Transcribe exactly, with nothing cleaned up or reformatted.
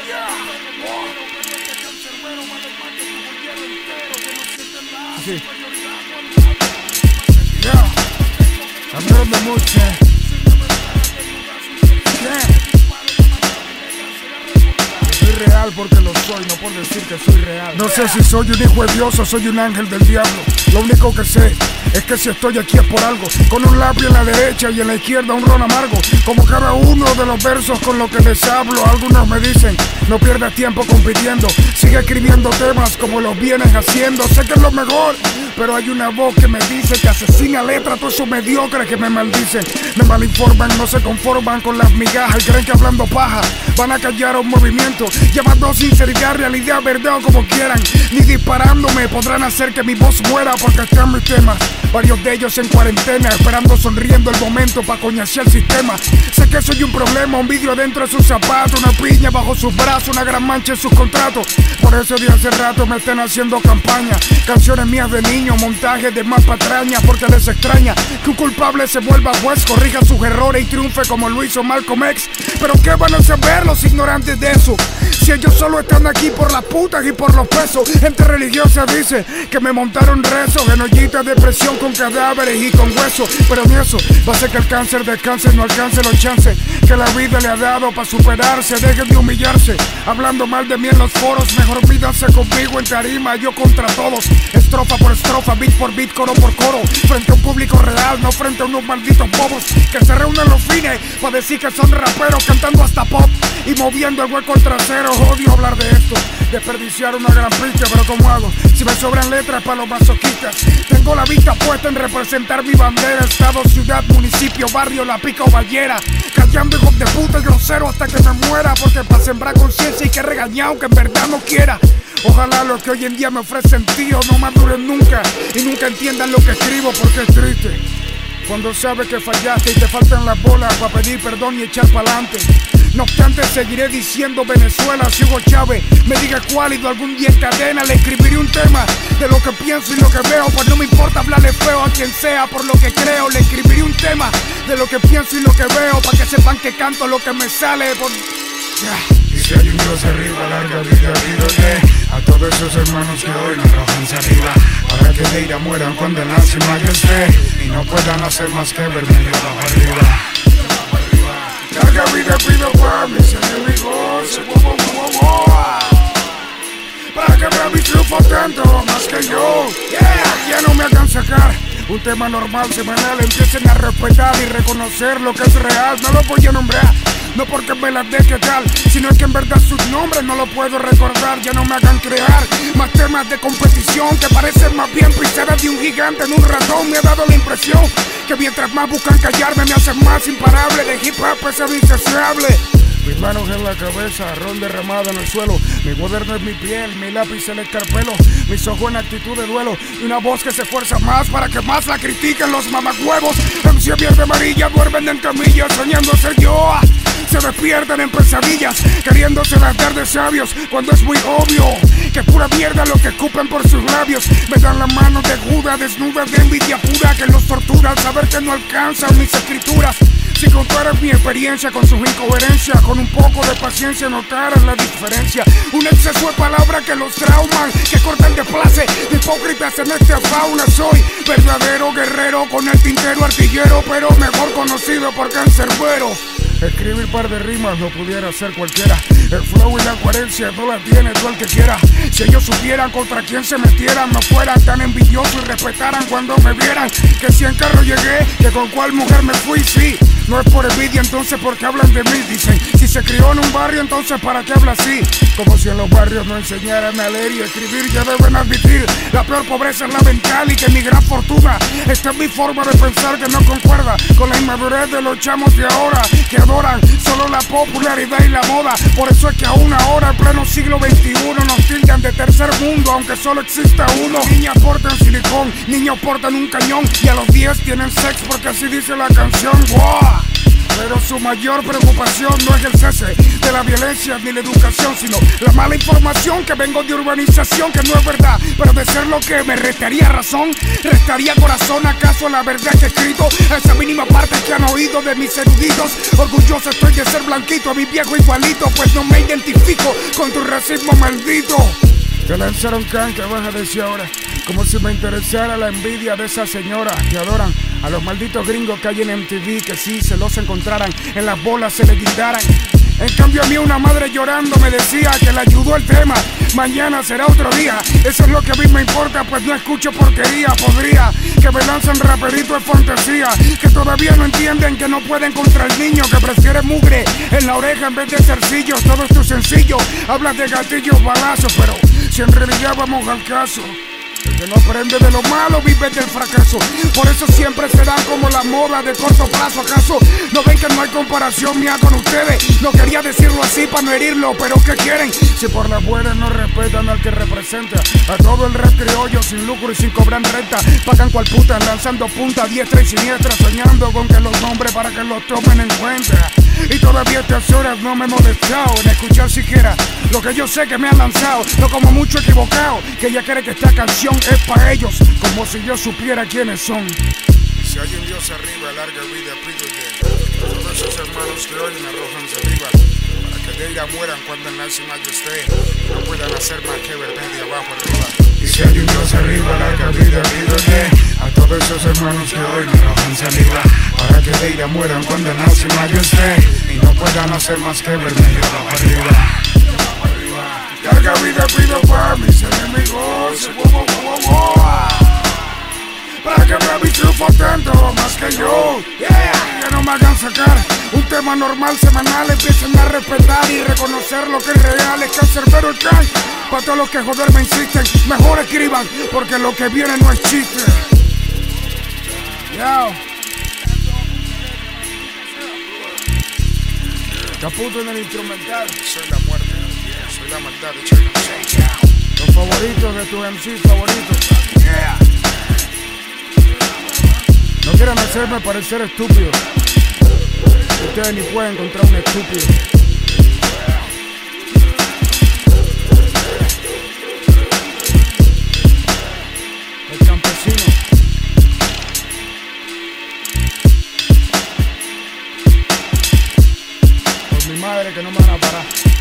Sí. Yeah. Hablando mucho. Yeah. Soy real porque lo soy, no por decir que soy real. No sé si soy un hijo de Dios o soy un ángel del diablo. Lo único que sé es que si estoy aquí es por algo. Con un lápiz en la derecha y en la izquierda un ron amargo. Como cada uno de los versos con los que les hablo. Algunos me dicen, no pierdas tiempo compitiendo. Sigue escribiendo temas como los vienes haciendo. Sé que es lo mejor, pero hay una voz que me dice que asesina letras a todos esos mediocres que me maldicen. Me malinforman, no se conforman con las migajas y creen que hablando paja van a callar un movimiento. Llamando sinceridad, realidad, verdad o como quieran. Ni disparándome podrán hacer que mi voz muera porque están mis temas. Varios de ellos en cuarentena, esperando sonriendo el momento para coñasear el sistema. Sé que soy un problema, un vidrio dentro de sus zapatos, una piña bajo sus brazos, una gran mancha en sus contratos. Por eso de hace rato me están haciendo campaña. Canciones mías de niño, montajes de más patraña. Porque les extraña que un culpable se vuelva juez, corrija sus errores y triunfe como lo hizo Malcolm X. Pero ¿qué van a saber los ignorantes de eso? Si ellos solo están aquí por las putas y por los pesos. Gente religiosa dice que me montaron rezos en ollitas de presión con cadáveres y con huesos. Pero ni eso va a hacer que el cáncer descanse, no alcance los chances que la vida le ha dado para superarse. Dejen de humillarse, hablando mal de mí en los foros. Mejor mídanse conmigo en tarima, yo contra todos. Estrofa por estrofa, beat por beat, coro por coro. Frente a un público real, no frente a unos malditos bobos que se reúnen los fines para decir que son raperos, cantando hasta pop y moviendo el hueco al trasero. Odio hablar de esto, desperdiciar una gran pista, pero ¿cómo hago? Si me sobran letras para los masoquistas. Tengo la vista puesta en representar mi bandera. Estado, ciudad, municipio, barrio, la pica o ballera. Callando hijos de puta y grosero hasta que me muera. Porque para sembrar conciencia hay que regañar aunque en verdad no quiera. Ojalá los que hoy en día me ofrecen tío no maduren nunca y nunca entiendan lo que escribo porque es triste cuando sabes que fallaste y te faltan las bolas para pedir perdón y echar pa'lante. No obstante seguiré diciendo Venezuela si Hugo Chávez me diga cuál y algún día en cadena le escribiré un tema de lo que pienso y lo que veo. Pues no me importa hablarle feo a quien sea por lo que creo. Le escribiré un tema de lo que pienso y lo que veo para que sepan que canto lo que me sale por... Yeah. Y si hay un Dios arriba, larga vida, pídele a todos esos hermanos que hoy nos arrojanse arriba, para que de ira mueran cuando el máxima yo esté y no puedan hacer más que verme yo bajo arriba. Larga vida pido para mis enemigos, wow, wow, wow, para que vean mi triunfo tanto más que yo. Yeah, ya no me hagan sacar un tema normal semanal, empiecen a respetar y reconocer lo que es real. No lo voy a nombrar, no porque me las deje tal, sino que en verdad sus nombres no lo puedo recordar. Ya no me hagan crear más temas de competición que parecen más bien pisadas de un gigante en un ratón. Me ha dado la impresión que mientras más buscan callarme me hacen más imparable. De hip hop es insaciable. Mis manos en la cabeza, ron derramado en el suelo. Mi cuaderno es mi piel, mi lápiz el escarpelo. Mis ojos en actitud de duelo y una voz que se esfuerza más para que más la critiquen los mamacuevos. M C verde amarilla duermen en camillas soñando ser yo. Se despiertan en pesadillas queriéndose dar de sabios cuando es muy obvio que pura mierda lo que escupen por sus labios. Me dan la mano de Judas desnudas de envidia pura que los tortura al saber que no alcanzan mis escrituras. Si contaras mi experiencia con sus incoherencias, con un poco de paciencia notaras la diferencia. Un exceso de palabras que los trauman, que cortan de place de hipócritas en esta fauna. Soy verdadero guerrero con el tintero artillero, pero mejor conocido por cancerbero. Escribir par de rimas lo pudiera hacer cualquiera. El flow y la coherencia no la tiene todo el que quiera. Si ellos supieran contra quién se metieran, no fueran tan envidiosos y respetaran cuando me vieran. Que si en carro llegué, que con cuál mujer me fui, sí. No es por envidia, entonces ¿por qué hablan de mí? Dicen, si se crió en un barrio, entonces ¿para qué habla así? Como si en los barrios no enseñaran a leer y escribir. Ya deben admitir, la peor pobreza es la mental y que mi gran fortuna esta es mi forma de pensar que no concuerda con la inmadurez de los chamos de ahora, que adoran solo la popularidad y la moda. Por eso es que aún ahora, en pleno siglo veintiuno, nos tildan de tercer mundo, aunque solo exista uno. Niñas portan silicón, niños portan un cañón y a los diez tienen sex porque así dice la canción. ¡Wow! Pero su mayor preocupación no es el cese de la violencia ni la educación, sino la mala información que vengo de urbanización, que no es verdad, pero de ser lo que me restaría razón, restaría corazón. ¿Acaso la verdad que he escrito? Esa mínima parte que han oído de mis eruditos. Orgulloso estoy de ser blanquito, a mi viejo igualito, pues no me identifico con tu racismo maldito. Te lanzaron can, que vas a decir ahora, como si me interesara la envidia de esa señora que adoran a los malditos gringos que hay en M T V, que si se los encontraran en las bolas se le guindaran. En cambio a mí una madre llorando me decía que le ayudó el tema, mañana será otro día. Eso es lo que a mí me importa, pues no escucho porquería. Podría que me lancen raperito de fantasía, que todavía no entienden que no pueden contra el niño, que prefiere mugre en la oreja en vez de zarcillos. Todo esto es sencillo, hablas de gatillos, balazos, pero si en realidad vamos al caso, el que no aprende de lo malo vive del fracaso. Por eso siempre se dan como la moda de corto plazo. ¿Acaso no ven que no hay comparación mía con ustedes? No quería decirlo así para no herirlo, pero ¿qué quieren? Si por las buenas no respetan al que representa a todo el rap criollo sin lucro y sin cobrar renta, pagan cual puta lanzando punta diestra y siniestra, soñando con que los nombres para que los tomen en cuenta. Y todavía a estas horas no me he molestado en escuchar siquiera lo que yo sé que me han lanzado. No como mucho equivocado, que ella cree que esta canción es para ellos, como si yo supiera quiénes son. Si hay un Dios arriba, larga vida pídele. Todos esos hermanos que hoy me arrojan arriba, para que de ira mueran cuando en la cima yo esté, no puedan hacer más que verme de abajo arriba. Y si hay un Dios arriba, larga vida pídele a todos esos hermanos que hoy me arrojan saliva, para que de ira mueran cuando en la cima yo esté, y no puedan hacer más que verme de abajo arriba. Larga vida pido para mis enemigos, wow, wow, wow, wow. Para que vea mi triunfo tanto más que yo, yeah. Que no me hagan sacar un tema normal semanal, empiecen a respetar y reconocer lo que es real. Es cancerbero el can, para todos los que joder me insisten, mejor escriban, porque lo que viene no es chiste. Yo. Caputo en el instrumental. Soy la muerte, soy la maldad de Chino. Los favoritos de tus M C favoritos. Yeah. No quieran hacerme parecer estúpido. Ustedes ni pueden encontrar un estúpido. El campesino. Por mi madre que no me van a parar.